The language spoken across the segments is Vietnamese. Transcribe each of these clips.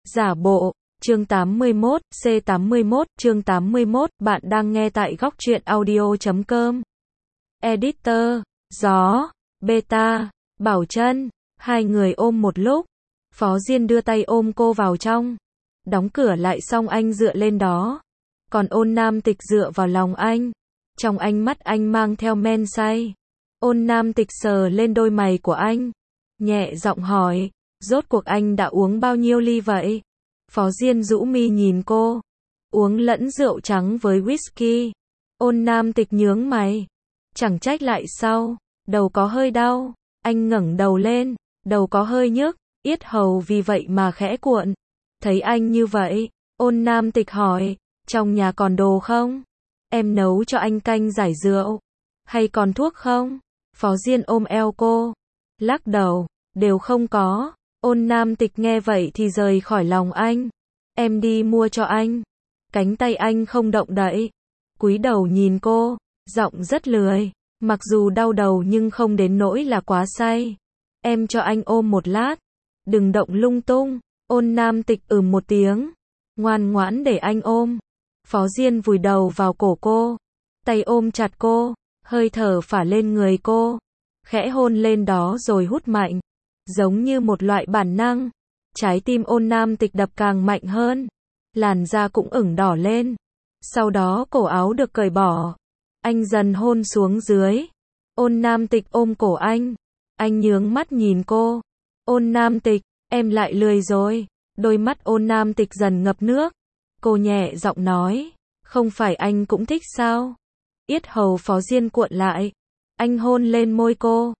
Giả bộ, chương 81, C81, chương 81, bạn đang nghe tại góc truyện audio.com. Editor, Gió, Beta, Bảo Trân, hai người ôm một lúc. Phó Diên đưa tay ôm cô vào trong. Đóng cửa lại xong anh dựa lên đó. Còn Ôn Nam Tịch dựa vào lòng anh. Trong ánh mắt anh mang theo men say. Ôn Nam Tịch sờ lên đôi mày của anh. Nhẹ giọng hỏi, rốt cuộc anh đã uống bao nhiêu ly vậy? Phó Diên rũ mi nhìn cô. Uống lẫn rượu trắng với whisky. Ôn Nam Tịch nhướng mày. Chẳng trách lại sao, đầu có hơi đau. Anh ngẩng đầu lên, đầu có hơi nhức, yết hầu vì vậy mà khẽ cuộn. Thấy anh như vậy, Ôn Nam Tịch hỏi, trong nhà còn đồ không? Em nấu cho anh canh giải rượu. Hay còn thuốc không? Phó Diên ôm eo cô. Lắc đầu, đều không có. Ôn Nam Tịch nghe vậy thì rời khỏi lòng anh. Em đi mua cho anh. Cánh tay anh không động đậy. Cúi đầu nhìn cô, giọng rất lười. Mặc dù đau đầu nhưng không đến nỗi là quá say. Em cho anh ôm một lát. Đừng động lung tung. Ôn Nam Tịch một tiếng. Ngoan ngoãn để anh ôm. Phó Diên vùi đầu vào cổ cô. Tay ôm chặt cô. Hơi thở phả lên người cô. Khẽ hôn lên đó rồi hút mạnh. Giống như một loại bản năng. Trái tim Ôn Nam Tịch đập càng mạnh hơn. Làn da cũng ửng đỏ lên. Sau đó cổ áo được cởi bỏ. Anh dần hôn xuống dưới. Ôn Nam Tịch ôm cổ anh. Anh nhướng mắt nhìn cô. Ôn Nam Tịch, em lại lười rồi. Đôi mắt Ôn Nam Tịch dần ngập nước. Cô nhẹ giọng nói. Không phải anh cũng thích sao? Yết hầu Phó Diên cuộn lại. Anh hôn lên môi cô.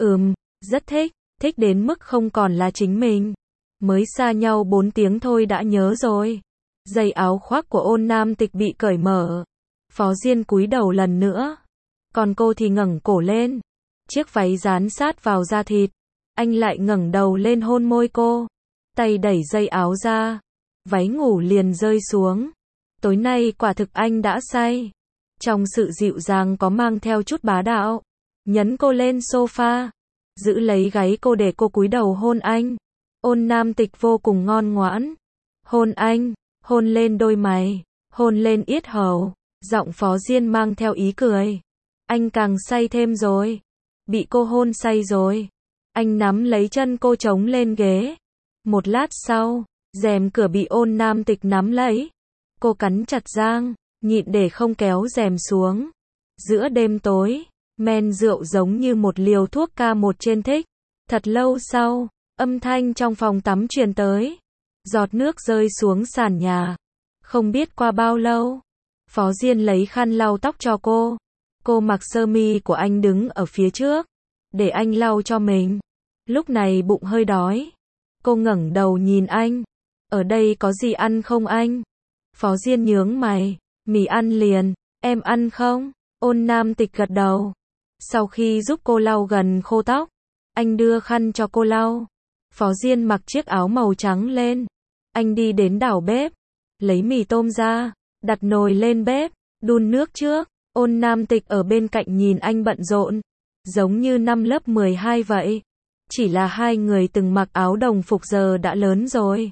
Rất thích. Thích đến mức không còn là chính mình. Mới xa nhau 4 tiếng thôi đã nhớ rồi. Dây áo khoác của Ôn Nam Tịch bị cởi mở. Phó Diên cúi đầu lần nữa. Còn cô thì ngẩng cổ lên. Chiếc váy dán sát vào da thịt. Anh lại ngẩng đầu lên hôn môi cô. Tay đẩy dây áo ra. Váy ngủ liền rơi xuống. Tối nay quả thực anh đã say. Trong sự dịu dàng có mang theo chút bá đạo. Nhấn cô lên sofa. Giữ lấy gáy cô để cô cúi đầu hôn anh. Ôn Nam Tịch vô cùng ngoan ngoãn. Hôn anh, hôn lên đôi mày, hôn lên yết hầu. Giọng Phó Diên mang theo ý cười. Anh càng say thêm rồi. Bị cô hôn say rồi. Anh nắm lấy chân cô chống lên ghế. Một lát sau, rèm cửa bị Ôn Nam Tịch nắm lấy. Cô cắn chặt răng, nhịn để không kéo rèm xuống. Giữa đêm tối, men rượu giống như một liều thuốc K1 trên thích. Thật lâu sau, âm thanh trong phòng tắm truyền tới. Giọt nước rơi xuống sàn nhà. Không biết qua bao lâu, Phó Diên lấy khăn lau tóc cho cô. Cô mặc sơ mi của anh đứng ở phía trước. Để anh lau cho mình. Lúc này bụng hơi đói. Cô ngẩng đầu nhìn anh. Ở đây có gì ăn không anh? Phó Diên nhướng mày. Mì ăn liền. Em ăn không? Ôn Nam Tịch gật đầu. Sau khi giúp cô lau gần khô tóc, anh đưa khăn cho cô lau. Phó Diên mặc chiếc áo màu trắng lên. Anh đi đến đảo bếp. Lấy mì tôm ra. Đặt nồi lên bếp. Đun nước trước. Ôn Nam Tịch ở bên cạnh nhìn anh bận rộn. Giống như năm lớp 12 vậy. Chỉ là hai người từng mặc áo đồng phục giờ đã lớn rồi.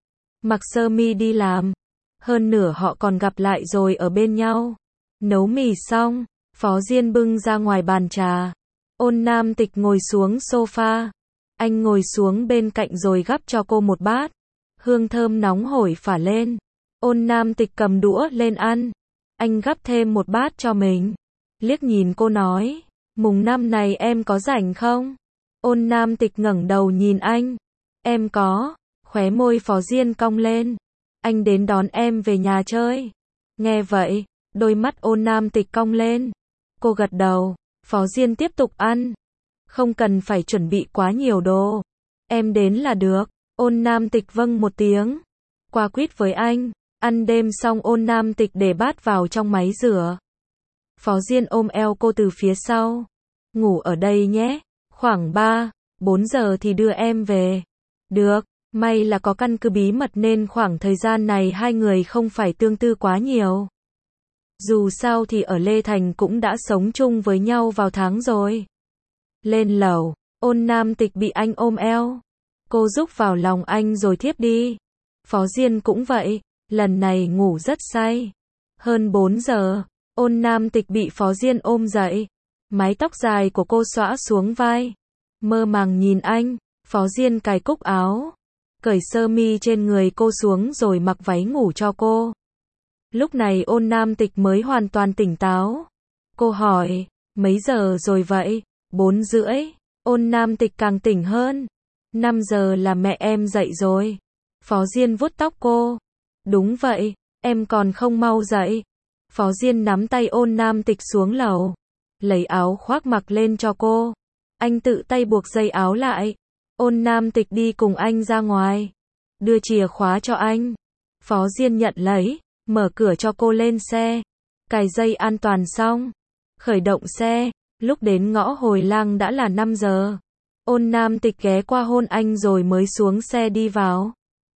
Mặc sơ mi đi làm. Hơn nửa họ còn gặp lại rồi ở bên nhau. Nấu mì xong, Phó Diên bưng ra ngoài bàn trà. Ôn Nam Tịch ngồi xuống sofa. Anh ngồi xuống bên cạnh rồi gắp cho cô một bát. Hương thơm nóng hổi phả lên. Ôn Nam Tịch cầm đũa lên ăn. Anh gắp thêm một bát cho mình. Liếc nhìn cô nói, mùng 5 này em có rảnh không? Ôn Nam Tịch ngẩng đầu nhìn anh. Em có. Khóe môi Phó Diên cong lên. Anh đến đón em về nhà chơi. Nghe vậy, đôi mắt Ôn Nam Tịch cong lên. Cô gật đầu. Phó Diên tiếp tục ăn. Không cần phải chuẩn bị quá nhiều đồ. Em đến là được. Ôn Nam Tịch vâng một tiếng. Qua quýt với anh. Ăn đêm xong Ôn Nam Tịch để bát vào trong máy rửa. Phó Diên ôm eo cô từ phía sau. Ngủ ở đây nhé. Khoảng 3-4 giờ thì đưa em về. Được. May là có căn cứ bí mật nên khoảng thời gian này hai người không phải tương tư quá nhiều. Dù sao thì ở Lê Thành cũng đã sống chung với nhau vào tháng rồi. Lên lầu, Ôn Nam Tịch bị anh ôm eo. Cô rúc vào lòng anh rồi thiếp đi. Phó Diên cũng vậy, lần này ngủ rất say. Hơn 4 giờ, Ôn Nam Tịch bị Phó Diên ôm dậy. Mái tóc dài của cô xõa xuống vai. Mơ màng nhìn anh, Phó Diên cài cúc áo, cởi sơ mi trên người cô xuống rồi mặc váy ngủ cho cô. Lúc này Ôn Nam Tịch mới hoàn toàn tỉnh táo. Cô hỏi, mấy giờ rồi vậy? 4 rưỡi. Ôn Nam Tịch càng tỉnh hơn. 5 giờ là mẹ em dậy rồi. Phó Diên vuốt tóc cô. Đúng vậy, em còn không mau dậy. Phó Diên nắm tay Ôn Nam Tịch xuống lầu, lấy áo khoác mặc lên cho cô. Anh tự tay buộc dây áo lại. Ôn Nam Tịch đi cùng anh ra ngoài, đưa chìa khóa cho anh. Phó Diên nhận lấy, mở cửa cho cô lên xe, cài dây an toàn xong, khởi động xe. Lúc đến ngõ Hồi Lang đã là 5 giờ. Ôn Nam Tịch ghé qua hôn anh rồi mới xuống xe đi vào.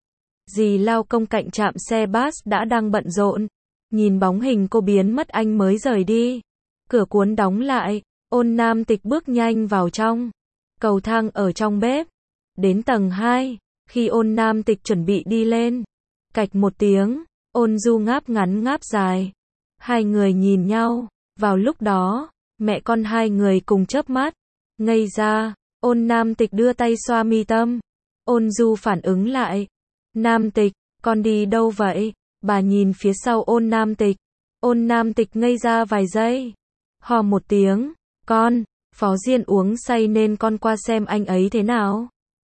Dì lao công cạnh trạm xe bus đã đang bận rộn. Nhìn bóng hình cô biến mất anh mới rời đi. Cửa cuốn đóng lại, Ôn Nam Tịch bước nhanh vào trong. Cầu thang ở trong bếp. Đến tầng 2, khi Ôn Nam Tịch chuẩn bị đi lên, cạch một tiếng, Ôn Du ngáp ngắn ngáp dài. Hai người nhìn nhau, vào lúc đó, mẹ con hai người cùng chớp mắt, ngây ra. Ôn Nam Tịch đưa tay xoa mi tâm. Ôn Du phản ứng lại. Nam Tịch, con đi đâu vậy? Bà nhìn phía sau Ôn Nam Tịch. Ôn Nam Tịch ngây ra vài giây. Hò một tiếng, con, Phó Diên uống say nên con qua xem anh ấy thế nào.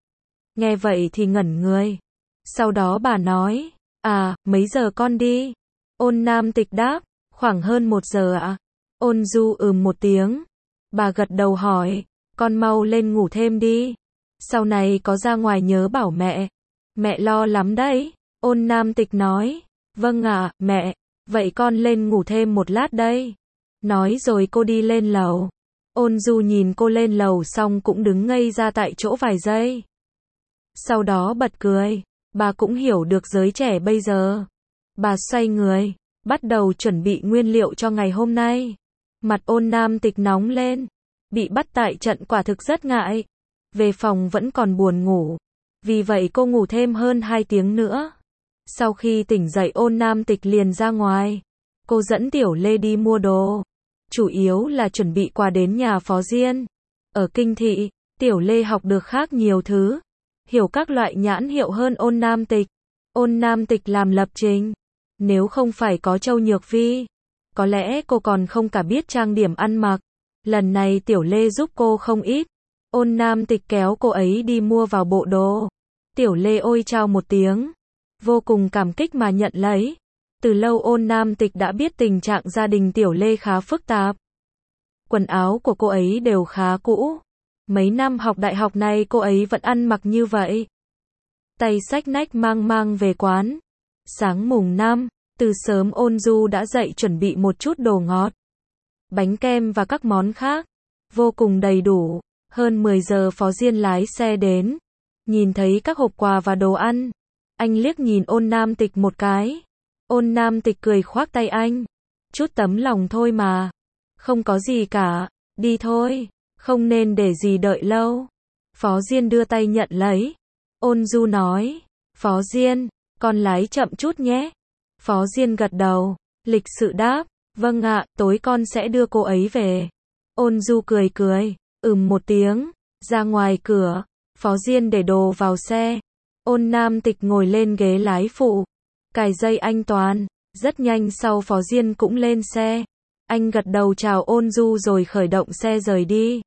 Nghe vậy thì ngẩn người. Sau đó bà nói, mấy giờ con đi? Ôn Nam Tịch đáp, khoảng hơn 1 giờ ạ. Ôn Du một tiếng. Bà gật đầu hỏi, con mau lên ngủ thêm đi. Sau này có ra ngoài nhớ bảo mẹ. Mẹ lo lắm đấy. Ôn Nam Tịch nói, vâng ạ, mẹ. Vậy con lên ngủ thêm một lát đây. Nói rồi cô đi lên lầu. Ôn Du nhìn cô lên lầu xong cũng đứng ngây ra tại chỗ vài giây. Sau đó bật cười. Bà cũng hiểu được giới trẻ bây giờ. Bà xoay người, bắt đầu chuẩn bị nguyên liệu cho ngày hôm nay. Mặt Ôn Nam Tịch nóng lên. Bị bắt tại trận quả thực rất ngại. Về phòng vẫn còn buồn ngủ. Vì vậy cô ngủ thêm hơn 2 tiếng nữa. Sau khi tỉnh dậy Ôn Nam Tịch liền ra ngoài. Cô dẫn Tiểu Lê đi mua đồ. Chủ yếu là chuẩn bị quà đến nhà Phó Diên. Ở Kinh Thị, Tiểu Lê học được khác nhiều thứ. Hiểu các loại nhãn hiệu hơn Ôn Nam Tịch. Ôn Nam Tịch làm lập trình. Nếu không phải có Châu Nhược Vi, có lẽ cô còn không cả biết trang điểm ăn mặc. Lần này Tiểu Lê giúp cô không ít. Ôn Nam Tịch kéo cô ấy đi mua vào bộ đồ. Tiểu Lê ôi chao một tiếng. Vô cùng cảm kích mà nhận lấy. Từ lâu Ôn Nam Tịch đã biết tình trạng gia đình Tiểu Lê khá phức tạp. Quần áo của cô ấy đều khá cũ. Mấy năm học đại học này cô ấy vẫn ăn mặc như vậy. Tay xách nách mang mang về quán. Sáng mùng 5, từ sớm Ôn Du đã dậy chuẩn bị một chút đồ ngọt. Bánh kem và các món khác. Vô cùng đầy đủ. Hơn 10 giờ Phó Diên lái xe đến. Nhìn thấy các hộp quà và đồ ăn. Anh liếc nhìn Ôn Nam Tịch một cái. Ôn Nam Tịch cười khoác tay anh. Chút tấm lòng thôi mà. Không có gì cả. Đi thôi. Không nên để gì đợi lâu. Phó Diên đưa tay nhận lấy. Ôn Du nói. Phó Diên, con lái chậm chút nhé. Phó Diên gật đầu. Lịch sự đáp. Vâng ạ, tối con sẽ đưa cô ấy về. Ôn Du cười cười. Một tiếng. Ra ngoài cửa. Phó Diên để đồ vào xe. Ôn Nam Tịch ngồi lên ghế lái phụ. Cài dây an toàn. Rất nhanh sau Phó Diên cũng lên xe. Anh gật đầu chào Ôn Du rồi khởi động xe rời đi.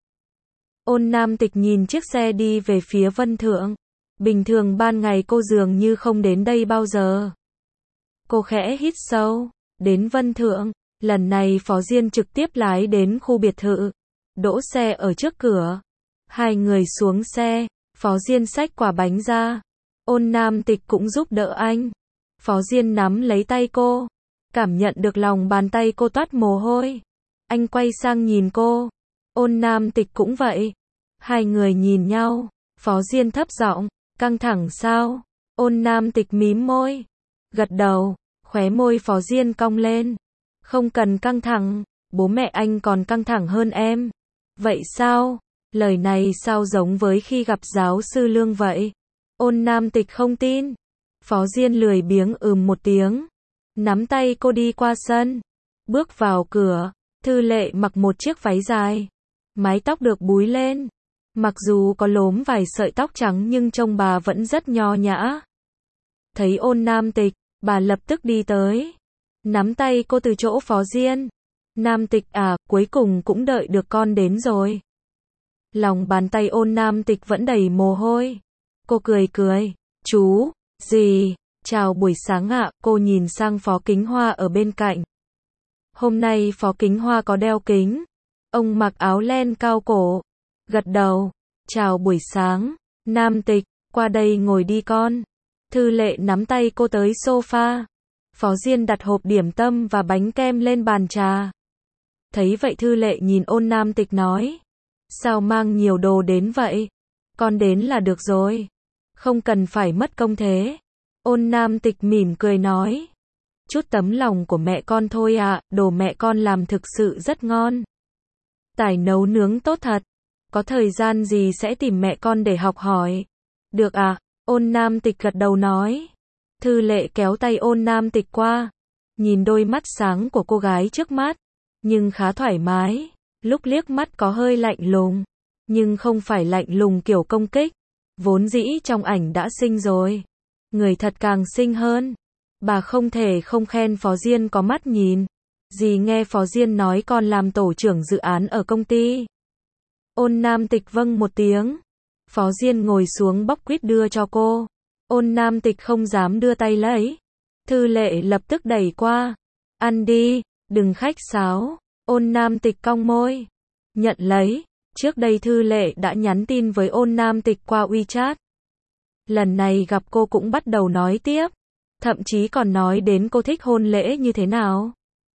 Ôn Nam Tịch nhìn chiếc xe đi về phía Vân Thượng. Bình thường ban ngày cô dường như không đến đây bao giờ. Cô khẽ hít sâu. Đến Vân Thượng. Lần này Phó Diên trực tiếp lái đến khu biệt thự. Đỗ xe ở trước cửa. Hai người xuống xe. Phó Diên xách quả bánh ra. Ôn Nam Tịch cũng giúp đỡ anh. Phó Diên nắm lấy tay cô. Cảm nhận được lòng bàn tay cô toát mồ hôi. Anh quay sang nhìn cô. Ôn Nam Tịch cũng vậy. Hai người nhìn nhau. Phó Diên thấp giọng. Căng thẳng sao? Ôn Nam Tịch mím môi. Gật đầu. Khóe môi Phó Diên cong lên. Không cần căng thẳng. Bố mẹ anh còn căng thẳng hơn em. Vậy sao? Lời này sao giống với khi gặp giáo sư Lương vậy? Ôn Nam Tịch không tin. Phó Diên lười biếng một tiếng, nắm tay cô đi qua sân, bước vào cửa. Thư Lệ mặc một chiếc váy dài, mái tóc được búi lên, mặc dù có lốm vài sợi tóc trắng nhưng trông bà vẫn rất nho nhã. Thấy Ôn Nam Tịch, bà lập tức đi tới, nắm tay cô từ chỗ Phó Diên. Nam Tịch à, cuối cùng cũng đợi được con đến rồi. Lòng bàn tay Ôn Nam Tịch vẫn đầy mồ hôi. Cô cười cười, chú, gì, chào buổi sáng ạ. Cô nhìn sang Phó Kính Hoa ở bên cạnh. Hôm nay Phó Kính Hoa có đeo kính. Ông mặc áo len cao cổ, gật đầu, chào buổi sáng. Nam Tịch, qua đây ngồi đi con. Thư Lệ nắm tay cô tới sofa. Phó Diên đặt hộp điểm tâm và bánh kem lên bàn trà. Thấy vậy Thư Lệ nhìn Ôn Nam Tịch nói, sao mang nhiều đồ đến vậy? Con đến là được rồi, không cần phải mất công thế. Ôn Nam Tịch mỉm cười nói, chút tấm lòng của mẹ con thôi ạ, đồ mẹ con làm thực sự rất ngon. Tài nấu nướng tốt thật, có thời gian gì sẽ tìm mẹ con để học hỏi. Được ạ, Ôn Nam Tịch gật đầu nói. Thư Lệ kéo tay Ôn Nam Tịch qua, nhìn đôi mắt sáng của cô gái trước mắt, nhưng khá thoải mái, lúc liếc mắt có hơi lạnh lùng, nhưng không phải lạnh lùng kiểu công kích, vốn dĩ trong ảnh đã xinh rồi, người thật càng xinh hơn. Bà không thể không khen Phó Diên có mắt nhìn. Dì nghe Phó Diên nói con làm tổ trưởng dự án ở công ty. Ôn Nam Tịch vâng một tiếng. Phó Diên ngồi xuống bóc quýt đưa cho cô. Ôn Nam Tịch không dám đưa tay lấy. Thư Lệ lập tức đẩy qua. Ăn đi, đừng khách sáo. Ôn Nam Tịch cong môi, nhận lấy. Trước đây Thư Lệ đã nhắn tin với Ôn Nam Tịch qua WeChat. Lần này gặp cô cũng bắt đầu nói tiếp, thậm chí còn nói đến cô thích hôn lễ như thế nào.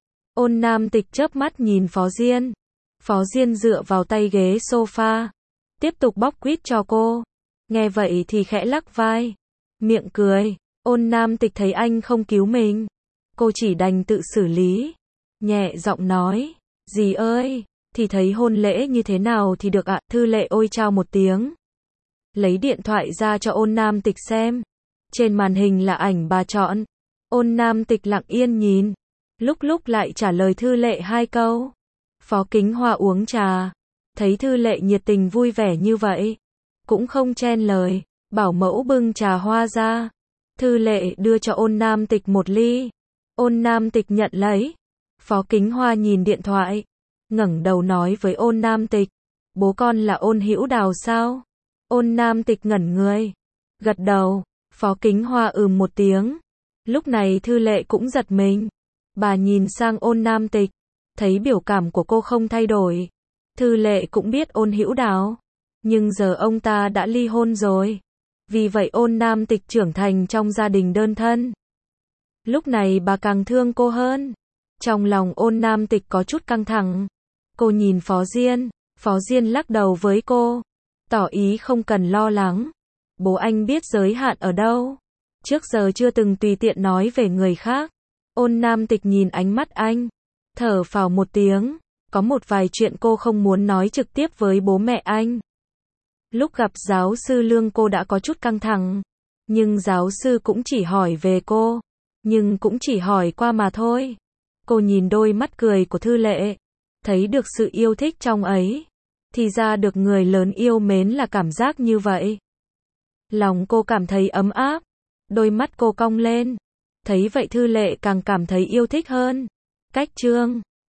Ôn Nam Tịch chớp mắt nhìn Phó Diên. Phó Diên dựa vào tay ghế sofa, tiếp tục bóc quýt cho cô. Nghe vậy thì khẽ lắc vai, miệng cười. Ôn Nam Tịch thấy anh không cứu mình, cô chỉ đành tự xử lý, nhẹ giọng nói, dì ơi, thì thấy hôn lễ như thế nào thì được ạ. Thư Lệ ôi chao một tiếng, lấy điện thoại ra cho Ôn Nam Tịch xem. Trên màn hình là ảnh bà chọn. Ôn Nam Tịch lặng yên nhìn, lúc lúc lại trả lời Thư Lệ 2 câu. Phó Kính Hoa uống trà, thấy Thư Lệ nhiệt tình vui vẻ như vậy, cũng không chen lời, bảo mẫu bưng trà hoa ra. Thư Lệ đưa cho Ôn Nam Tịch một ly. Ôn Nam Tịch nhận lấy. Phó Kính Hoa nhìn điện thoại, ngẩng đầu nói với Ôn Nam Tịch, bố con là Ôn Hữu Đào sao? Ôn Nam Tịch ngẩn người, gật đầu. Phó Kính Hoa một tiếng. Lúc này Thư Lệ cũng giật mình. Bà nhìn sang Ôn Nam Tịch, thấy biểu cảm của cô không thay đổi. Thư Lệ cũng biết Ôn Hữu Đào, nhưng giờ ông ta đã ly hôn rồi. Vì vậy Ôn Nam Tịch trưởng thành trong gia đình đơn thân. Lúc này bà càng thương cô hơn. Trong lòng Ôn Nam Tịch có chút căng thẳng. Cô nhìn Phó Diên. Phó Diên lắc đầu với cô, tỏ ý không cần lo lắng. Bố anh biết giới hạn ở đâu. Trước giờ chưa từng tùy tiện nói về người khác. Ôn Nam Tịch nhìn ánh mắt anh, thở phào một tiếng. Có một vài chuyện cô không muốn nói trực tiếp với bố mẹ anh. Lúc gặp giáo sư Lương cô đã có chút căng thẳng. Nhưng giáo sư cũng chỉ hỏi về cô. Nhưng cũng chỉ hỏi qua mà thôi. Cô nhìn đôi mắt cười của Thư Lệ, thấy được sự yêu thích trong ấy. Thì ra được người lớn yêu mến là cảm giác như vậy. Lòng cô cảm thấy ấm áp. Đôi mắt cô cong lên. Thấy vậy Thư Lệ càng cảm thấy yêu thích hơn. Cách chương